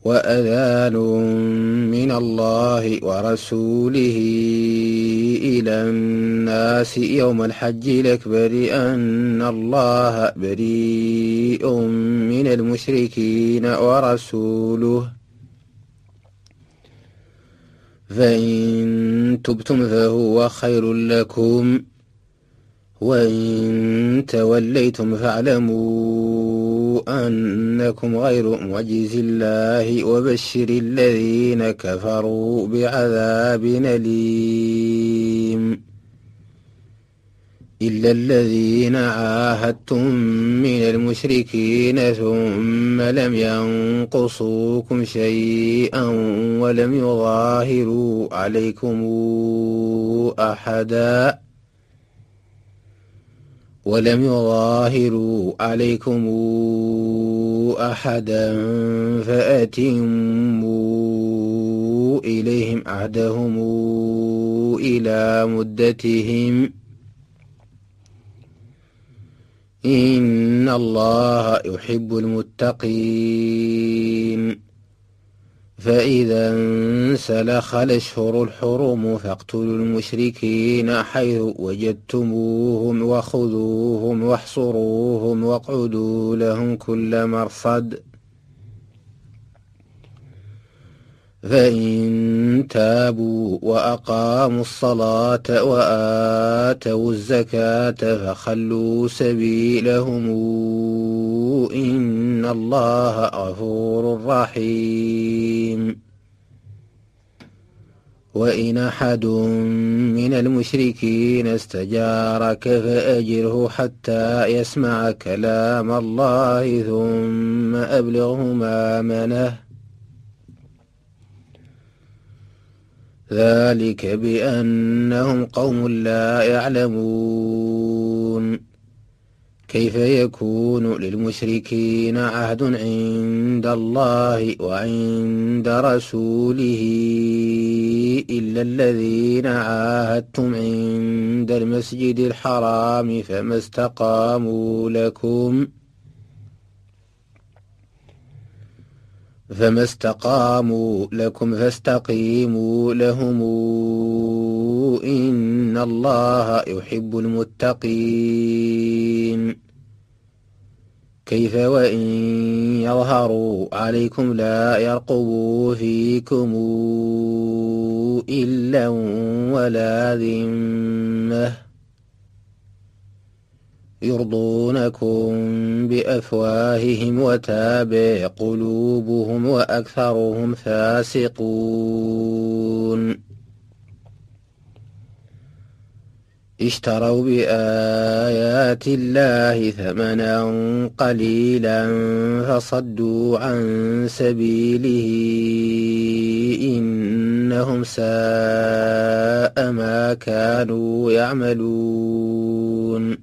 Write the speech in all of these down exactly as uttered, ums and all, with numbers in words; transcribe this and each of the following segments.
وأذان من الله ورسوله إلى الناس يوم الحج الأكبر أن الله بريء من المشركين ورسوله، فإن تبتم فهو خير لكم، وإن توليتم فاعلموا أنكم غير معجز الله، وبشر الذين كفروا بعذاب أليم. إلا الذين عاهدتم من المشركين ثم لم ينقصوكم شيئا ولم يظاهروا عليكم أحدا ولم يظاهروا عليكم أحدا فأتموا إليهم عهدهم إلى مدتهم، إن الله يحب المتقين. فإذا انسلخ الأشهر الحرم فاقتلوا المشركين حيث وجدتموهم وخذوهم واحصروهم واقعدوا لهم كل مرصد، فإن تابوا وأقاموا الصلاة وآتوا الزكاة فخلوا سبيلهم إن الله غفور رحيم. وإن أحد من المشركين استجارك فأجره حتى يسمع كلام الله ثم أبلغه مأمنه، ذلك بأنهم قوم لا يعلمون. كيف يكون للمشركين عهد عند الله وعند رسوله إلا الذين عاهدتم عند المسجد الحرام فما استقاموا لكم فما استقاموا لكم فاستقيموا لهم إن الله يحب المتقين. كيف وإن يظهروا عليكم لا يرقبوا فيكم إلا ولا ذمة يرضونكم بأفواههم وتابع قلوبهم وأكثرهم فاسقون. اشتروا بآيات الله ثمنا قليلا فصدوا عن سبيله إنهم ساء ما كانوا يعملون.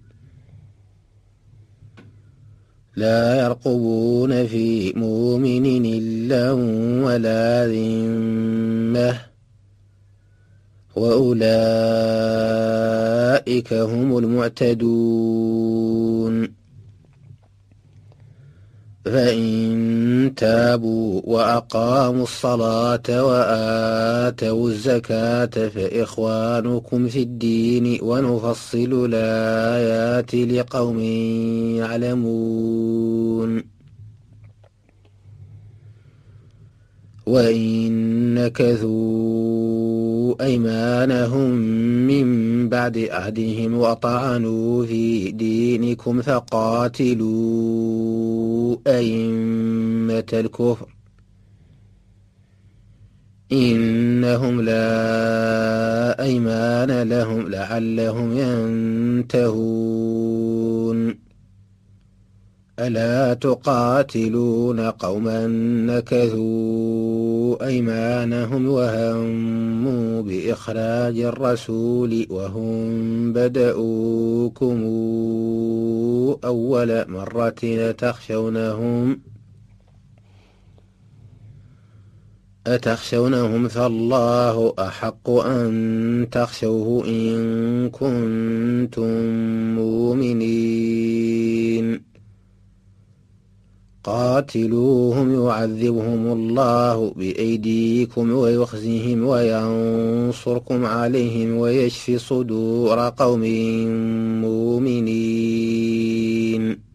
لا يرقبون في مؤمن إلا ولا ذمة وأولئك هم المعتدون. فإن تابوا وأقاموا الصلاة وآتوا الزكاة فإخوانكم في الدين ونفصل الآيات لقوم يعلمون. وإن نكثوا أيمانهم من بعد عهدهم وطعنوا في دينكم فقاتلوا أئمة الكفر إنهم لا أيمان لهم لعلهم ينتهون. ألا تقاتلون قوما نكثوا أيمانهم وهموا بإخراج الرسول وهم بدؤوكم أول مرة تخشونهم أتخشونهم فالله أحق أن تخشوه إن كنتم مؤمنين. قاتلوهم يعذبهم الله بأيديكم ويخزهم وينصركم عليهم ويشف صدور قوم مؤمنين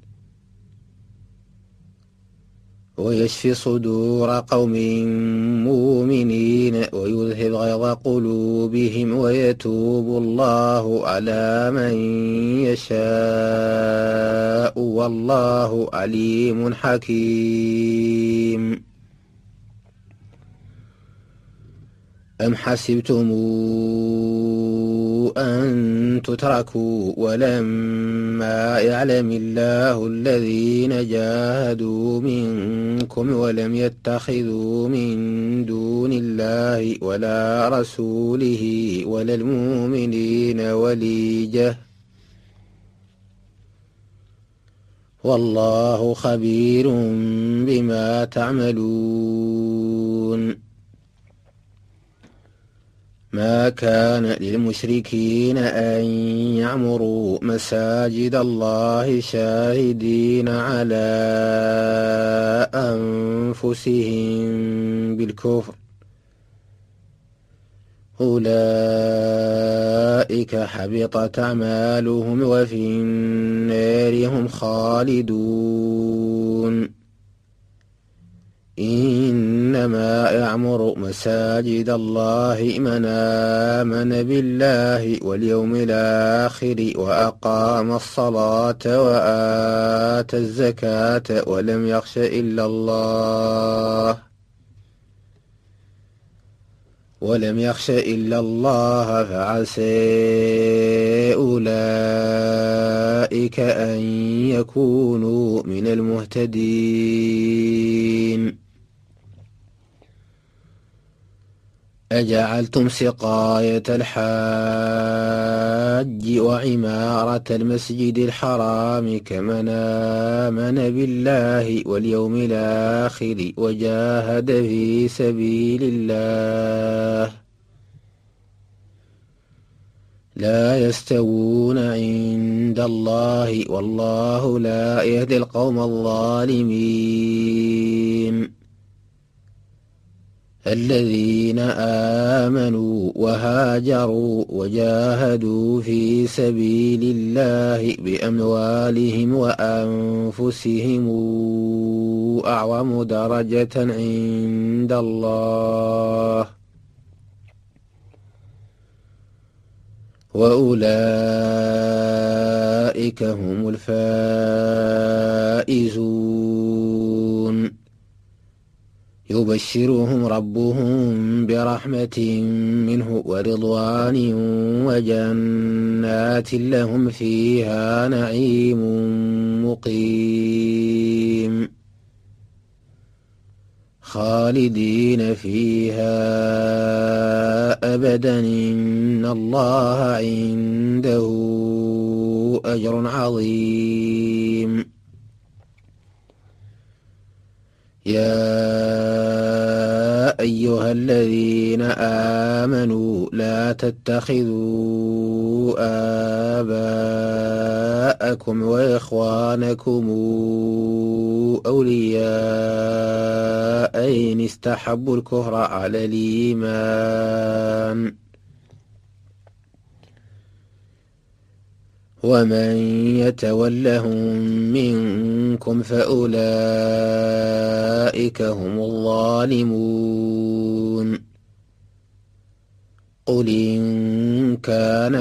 ويشفي صدور قوم مؤمنين ويذهب غيظ قلوبهم ويتوب الله على من يشاء والله عليم حكيم. أم حسبتم أن تتركوا ولما يعلم الله الذين جاهدوا منكم ولم يتخذوا من دون الله ولا رسوله ولا المؤمنين وليجة والله خبير بما تعملون. ما كان للمشركين أن يعمروا مساجد الله شاهدين على أنفسهم بالكفر أولئك حبطت أعمالهم وفي النار هم خالدون. إنما يعمر مساجد الله من آمن بالله واليوم الآخر وأقام الصلاة وآتى الزكاة ولم يخش إلا الله ولم يخش إلا الله فعسى أولئك أن يكونوا من المهتدين. أجعلتم سقاية الحاج وعمارة المسجد الحرام كمن آمن بالله واليوم الآخر وجاهد في سبيل الله لا يستوون عند الله والله لا يهدي القوم الظالمين. الذين آمنوا وهاجروا وجاهدوا في سبيل الله بأموالهم وأنفسهم أعظم درجة عند الله وأولئك هم الفائزون. يبشرهم ربهم برحمة منه ورضوان وجنات لهم فيها نعيم مقيم خالدين فيها أبدا إن الله عنده أجر عظيم. يا أيها الذين آمنوا لا تتخذوا آباءكم وإخوانكم أولياء إن استحبوا الكفر على الإيمان ومن يتولهم منكم فأولئك هم الظالمون. قل إن كان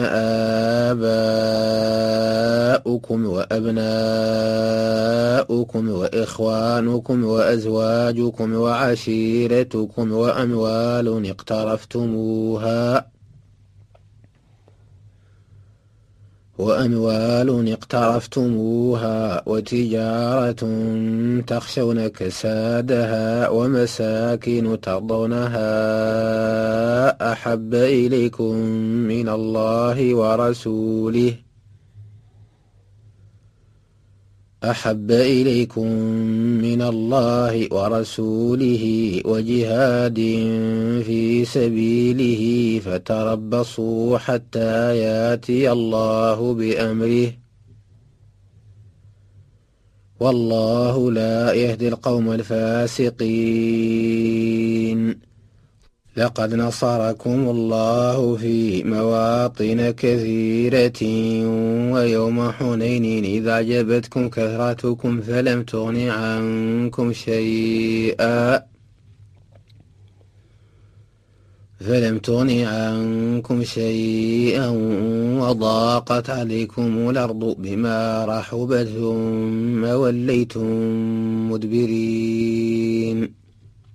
آباؤكم وأبناؤكم وإخوانكم وأزواجكم وعشيرتكم وأموال اقترفتموها وأموال اقترفتموها وتجارة تخشون كسادها ومساكن ترضونها أحب إليكم من الله ورسوله أحب إليكم من الله ورسوله وجهاد في سبيله فتربصوا حتى يأتي الله بأمره والله لا يهدي القوم الفاسقين. لقد نصركم الله في مواطن كثيرة ويوم حنين إذا أعجبتكم كثرتكم فلم تغن عنكم شيئا فلم تغن عنكم شيئا وضاقت عليكم الأرض بما رحبت ثم وليتم مدبرين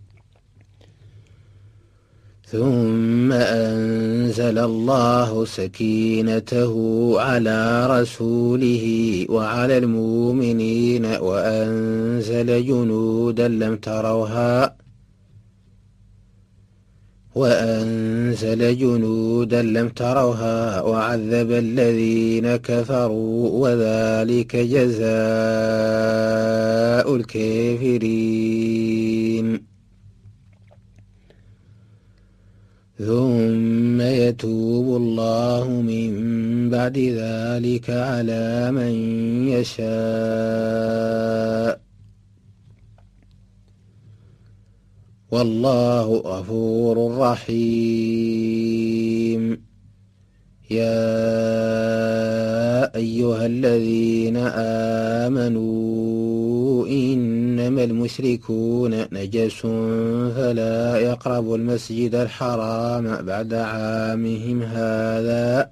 ثم أنزل الله سكينته على رسوله وعلى المؤمنين وأنزل جنودا لم تروها وأنزل جنودا لم تروها وعذب الذين كفروا وذلك جزاء الكافرين. ثم يتوب الله من بعد ذلك على من يشاء والله غفور رحيم. يا أيها الذين آمنوا إنما المشركون نجس فلا يقربوا المسجد الحرام بعد عامهم هذا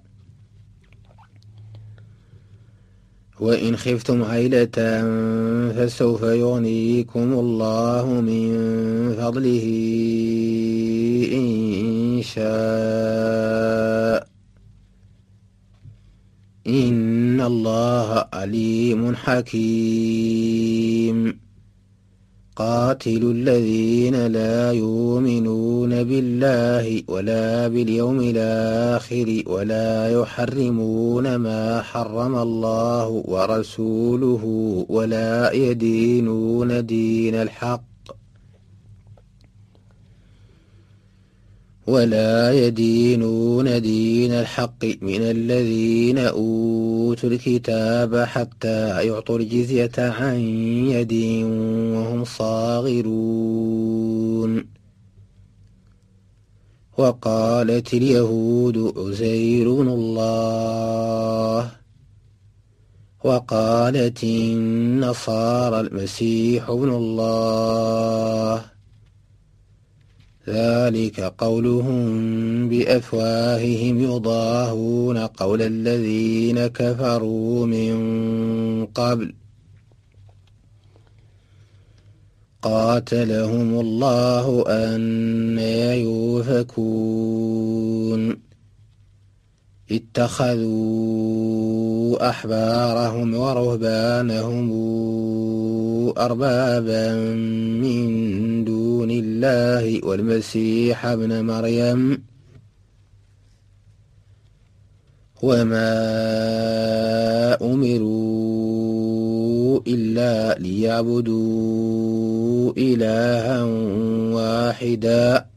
وإن خفتم عيلة فسوف يغنيكم الله من فضله إن شاء إن الله عليم حكيم. قاتلوا الذين لا يؤمنون بالله ولا باليوم الآخر ولا يحرمون ما حرم الله ورسوله ولا يدينون دين الحق ولا يدينون دين الحق من الذين أوتوا الكتاب حتى يعطوا الجزية عن يد وهم صاغرون. وقالت اليهود عزير بن الله وقالت النصارى المسيح ابن الله ذلك قولهم بأفواههم يضاهون قول الذين كفروا من قبل قاتلهم الله أنى يؤفكون. اتخذوا أحبارهم ورهبانهم أربابا من دون الله والمسيح ابن مريم وما أمروا إلا ليعبدوا إلها واحدا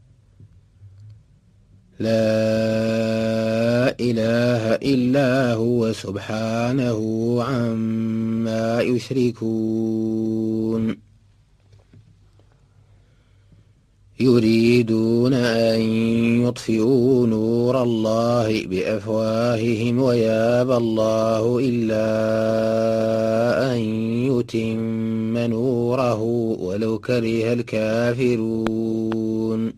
لا إله إلا هو سبحانه عما يشركون. يريدون أن يطفئوا نور الله بأفواههم ويابى الله إلا أن يتم نوره ولو كره الكافرون.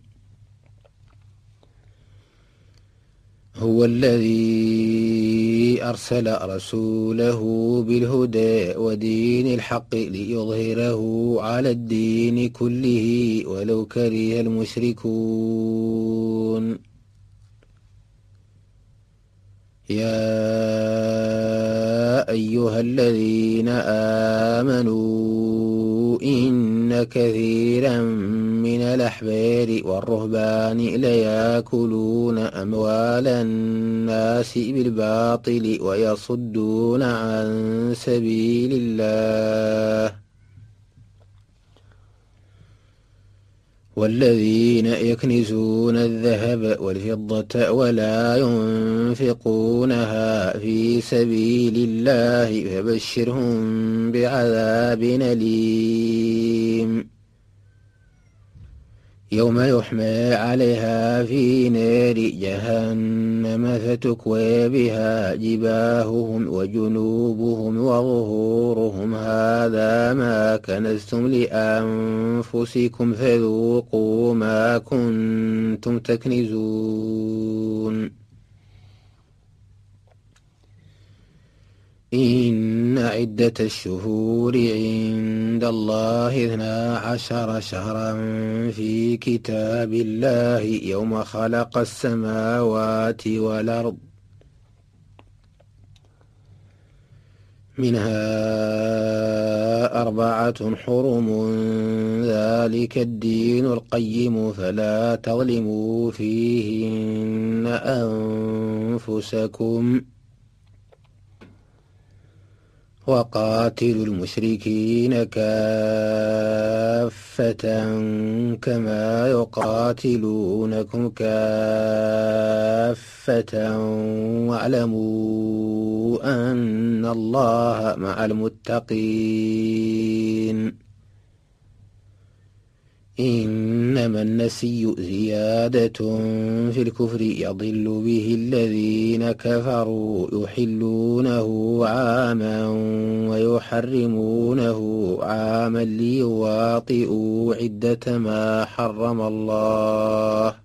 هو الذي أرسل رسوله بالهدى ودين الحق ليظهره على الدين كله ولو كره المشركون. يا أيها الذين آمنوا إن كثيرا من الأحبار والرهبان ليأكلون أموال الناس بالباطل ويصدون عن سبيل الله والذين يكنزون الذهب والفضة ولا ينفقونها في سبيل الله فبشرهم بعذاب أليم يوم يحمى عليها في نار جهنم فتكوى بها جباههم وجنوبهم وظهورهم هذا ما كنزتم لأنفسكم فذوقوا ما كنتم تكنزون إن عدة الشهور عند الله اثنا عشر شهرا في كتاب الله يوم خلق السماوات والأرض منها أربعة حرم ذلك الدين القيم فلا تظلموا فيهن أنفسكم وقاتلوا المشركين كافة كما يقاتلونكم كافة واعلموا أن الله مع المتقين إنما النسي زيادة في الكفر يضل به الذين كفروا يحلونه عاما ويحرمونه عاما ليواطئوا عدة ما حرم الله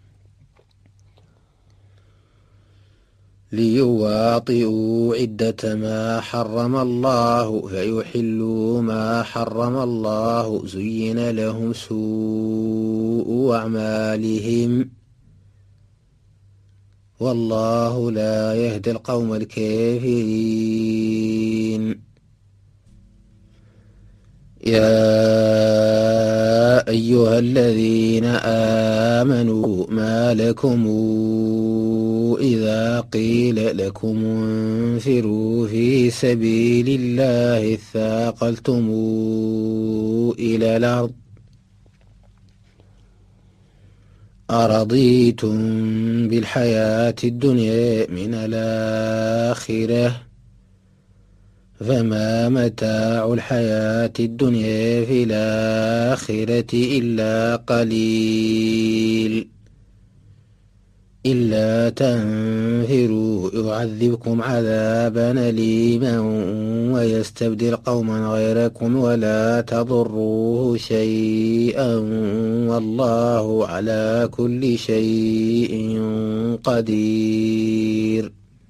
ليواطئوا عدة ما حرم الله فيحلوا ما حرم الله زين لهم سوء أعمالهم والله لا يهدي القوم الكافرين يا أيها الذين آمنوا ما لكم إذا قيل لكم انفروا في سبيل الله اثاقلتم إلى الأرض أرضيتم بالحياة الدنيا من الآخرة فما متاع الحياة الدنيا في الآخرة إلا قليل إلا تنفروا يعذبكم عذابا أليما ويستبدل قوما غيركم ولا تضروه شيئا والله على كل شيء قدير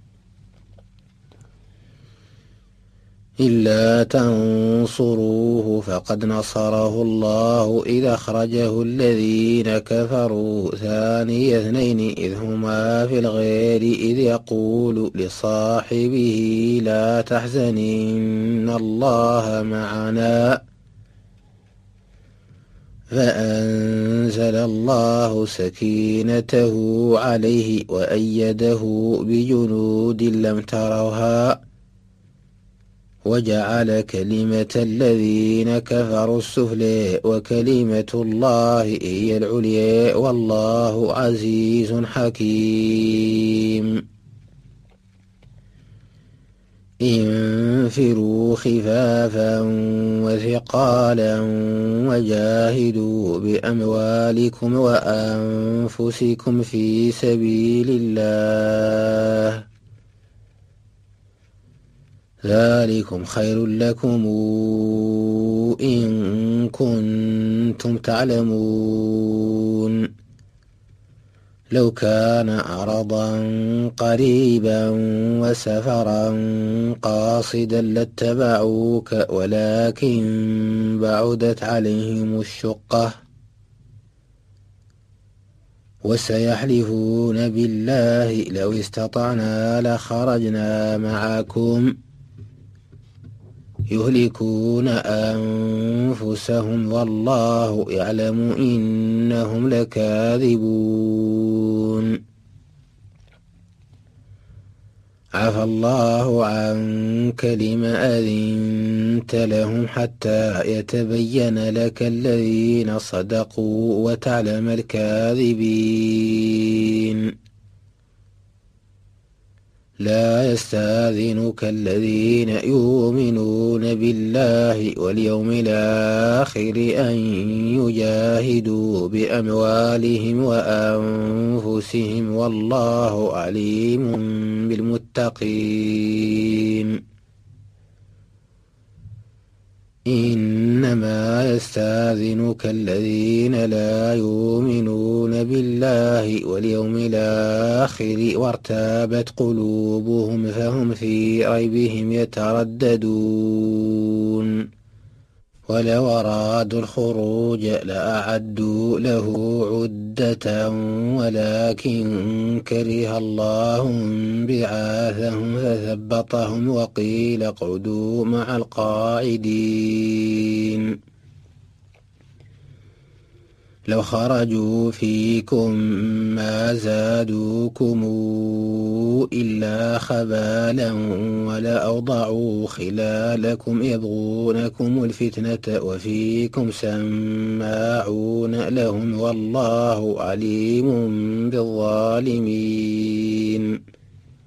إلا تنصروه فقد نصره الله إذ أخرجه الذين كفروا ثاني اثنين إذ هما في الغار إذ يقول لصاحبه لا تحزن إن الله معنا فأنزل الله سكينته عليه وأيده بجنود لم تروها وجعل كلمة الذين كفروا السفلى وكلمة الله هي العليا والله عزيز حكيم انفروا خفافا وثقالا وجاهدوا بأموالكم وأنفسكم في سبيل الله ذلكم خير لكم إن كنتم تعلمون لو كان عرضا قريبا وسفرا قاصدا لاتبعوك ولكن بعدت عليهم الشقة وسيحلفون بالله لو استطعنا لخرجنا معكم يهلكون أنفسهم والله يعلم إنهم لكاذبون عفى الله عنك لم أذنت لهم حتى يتبين لك الذين صدقوا وتعلم الكاذبين. لا يستأذنك الذين يؤمنون بالله واليوم الآخر أن يجاهدوا بأموالهم وأنفسهم والله عليم بالمتقين. إنما يستأذنك الذين لا يؤمنون بالله واليوم الآخر وارتابت قلوبهم فهم في ريبهم يترددون. ولو أرادوا الخروج لأعدوا له عدة ولكن كره الله بعاثهم فثبطهم وقيل اقعدوا مع القاعدين. لو خرجوا فيكم ما زادوكم إلا خبالا ولأوضعوا خلالكم يبغونكم الفتنة وفيكم سماعون لهم والله عليم بالظالمين.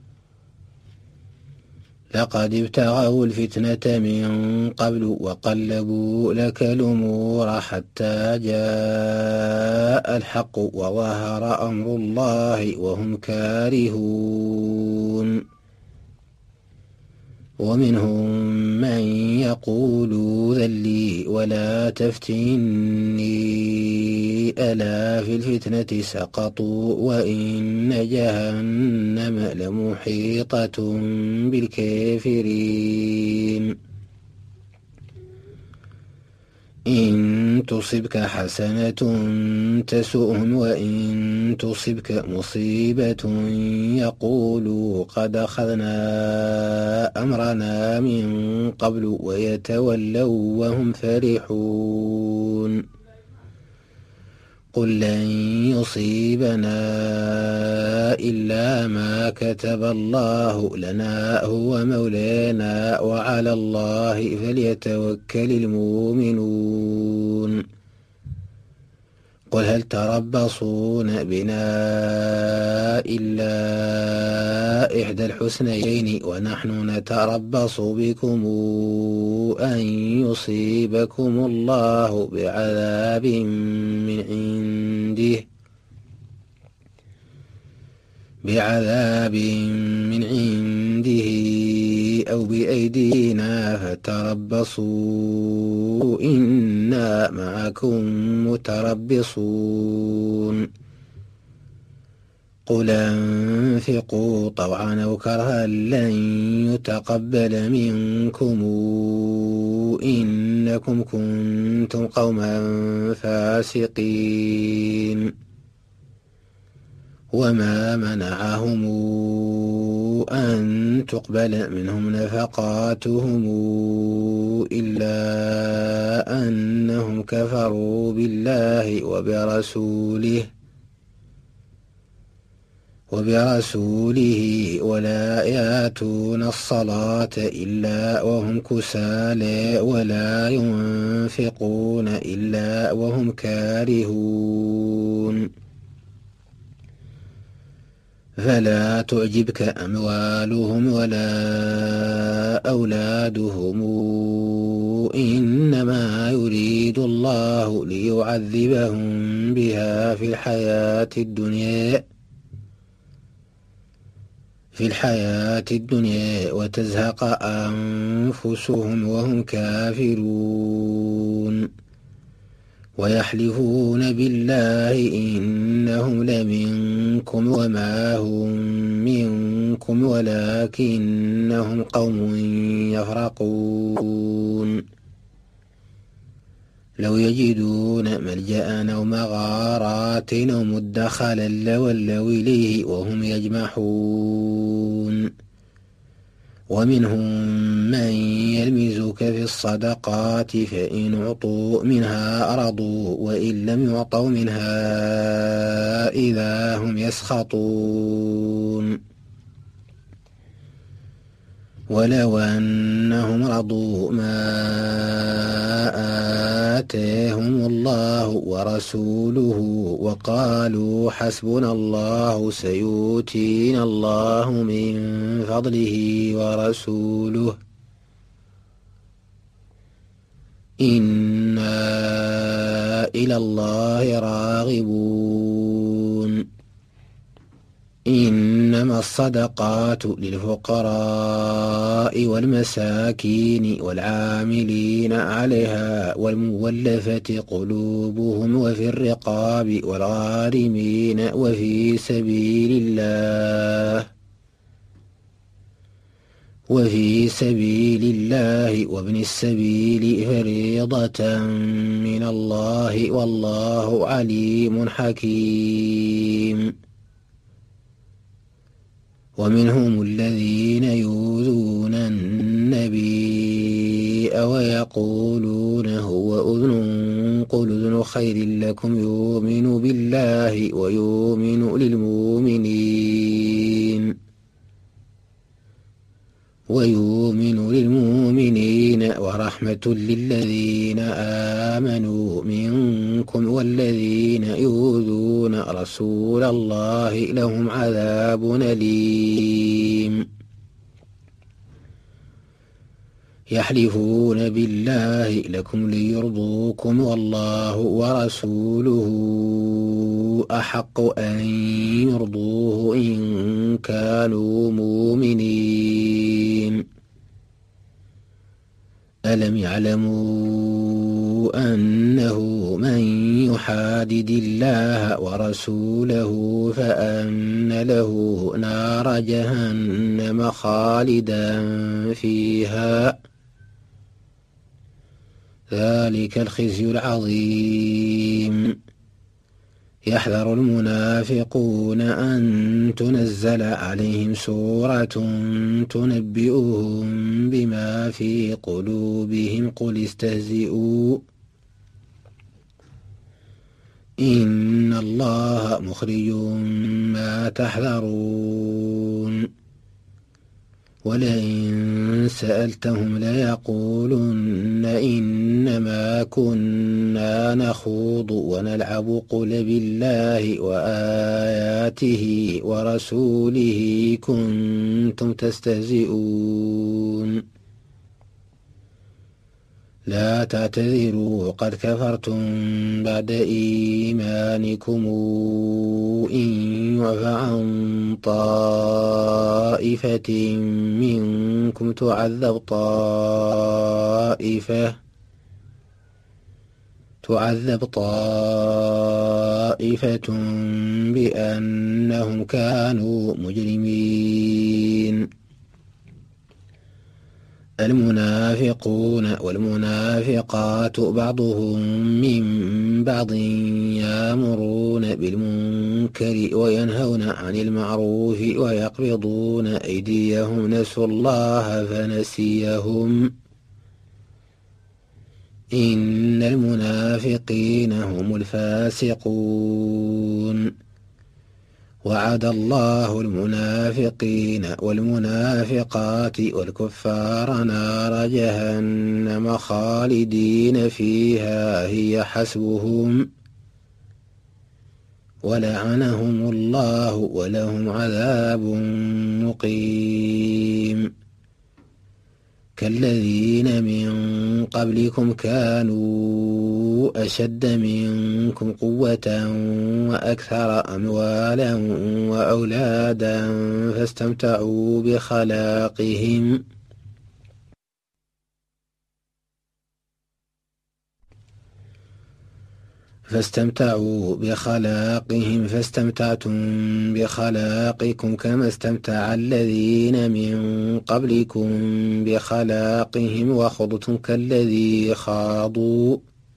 لقد ابتغوا الفتنة من قبل وقلبوا لك الأمور حتى جاء الحق وظهر أمر الله وهم كارهون. ومنهم من يقول ذلي ولا تفتني ألا في الفتنة سقطوا وإن جهنم لمحيطة بالكافرين. إن تصبك حسنة تسؤهم وإن تصبك مصيبة يقولوا قد أخذنا أمرنا من قبل ويتولوا وهم فرحون. قل لن يصيبنا إلا ما كتب الله لنا هو مولانا وعلى الله فليتوكل المؤمنون. قل هل تربصون بنا إلا إحدى الحسنيين ونحن نتربص بكم أن يصيبكم الله بعذاب من عنده بعذاب من عنده أو بأيدينا فتربصوا إنا معكم متربصون. قل انفقوا طوعا أو كرها لن يتقبل منكم إنكم كنتم قوما فاسقين. وما منعهم أن تقبل منهم نفقاتهم إلا أنهم كفروا بالله وبرسوله وبرسوله ولا يأتون الصلاة إلا وهم كسالى ولا ينفقون إلا وهم كارهون. فلا تعجبك أموالهم ولا أولادهم إنما يريد الله ليعذبهم بها في الحياة الدنيا في الحياة الدنيا وتزهق أنفسهم وهم كافرون. ويحلفون بالله إنهم لمنكم وما هم منكم ولكنهم قوم يفرقون. لو يجدون ملجأ أو مغارات أو مدخلا لولوا إليه وهم يجمحون. ومنهم من يلمزك في الصدقات فإن أعطوا منها رضوا وإن لم يعطوا منها إذا هم يسخطون. ولو أنهم رضوا ما آتاهم الله ورسوله وقالوا حسبنا الله سيؤتينا الله من فضله ورسوله إنا إلى الله راغبون إنما الصدقات للفقراء والمساكين والعاملين عليها والمولفة قلوبهم وفي الرقاب والغارمين وفي سبيل الله وفي سبيل الله وابن السبيل فريضة من الله والله عليم حكيم. ومنهم الذين يؤذون النبي ويقولون هو أذن قل أذن خير لكم يؤمن بالله ويؤمن للمؤمنين ويؤمن للمؤمنين ورحمة للذين آمنوا منكم والذين يؤذون رسول الله لهم عذاب أليم. يحلفون بالله لكم ليرضوكم والله ورسوله أحق أن يرضوه إن كانوا مؤمنين. ألم يعلموا أنه من يحادد الله ورسوله فأن له نار جهنم خالدا فيها ذلك الخزي العظيم. يحذر المنافقون أن تنزل عليهم سورة تنبئهم بما في قلوبهم قل استهزئوا إن الله مخرج ما تحذرون. ولئن سألتهم ليقولن إنما كنا نخوض ونلعب قل بالله وآياته ورسوله كنتم تستهزئون. لا تعتذروا قد كفرتم بعد إيمانكم إن يعف عن طائفة منكم تعذب طائفة تعذب طائفة بأنهم كانوا مجرمين. المنافقون والمنافقات بعضهم من بعض يأمرون بالمنكر وينهون عن المعروف ويقبضون أيديهم نسوا الله فنسيهم إن المنافقين هم الفاسقون. وعد الله المنافقين والمنافقات والكفار نار جهنم خالدين فيها هي حسبهم ولعنهم الله ولهم عذاب مقيم. كالذين من قبلكم كانوا أشد منكم قوة وأكثر أموالا وأولادا فاستمتعوا بخلاقهم فاستمتعوا بخلاقهم فاستمتعتم بخلاقكم كما استمتع الذين من قبلكم بخلاقهم وخضتم كالذي خاضوا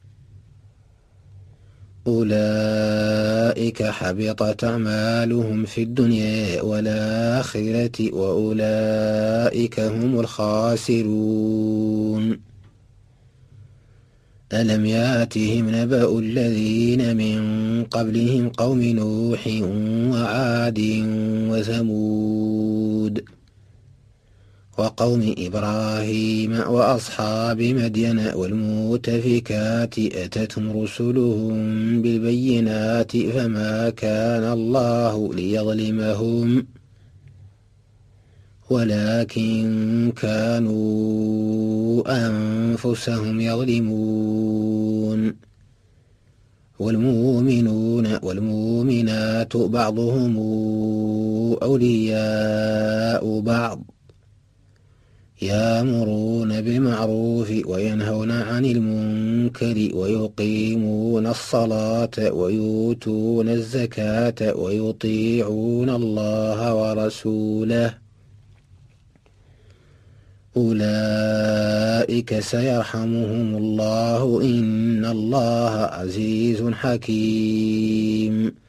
أولئك حبطت أعمالهم في الدنيا والآخرة وأولئك هم الخاسرون. ألم يأتهم نبأ الذين من قبلهم قوم نوح وعاد وثمود وقوم إبراهيم وأصحاب مدين والمؤتفكات أتتهم رسلهم بالبينات فما كان الله ليظلمهم ولكن كانوا أنفسهم يظلمون والمؤمنون والمؤمنات بعضهم أولياء بعض يأمرون بالمعروف وينهون عن المنكر ويقيمون الصلاة ويؤتون الزكاة ويطيعون الله ورسوله أولئك سيرحمهم الله إن الله عزيز حكيم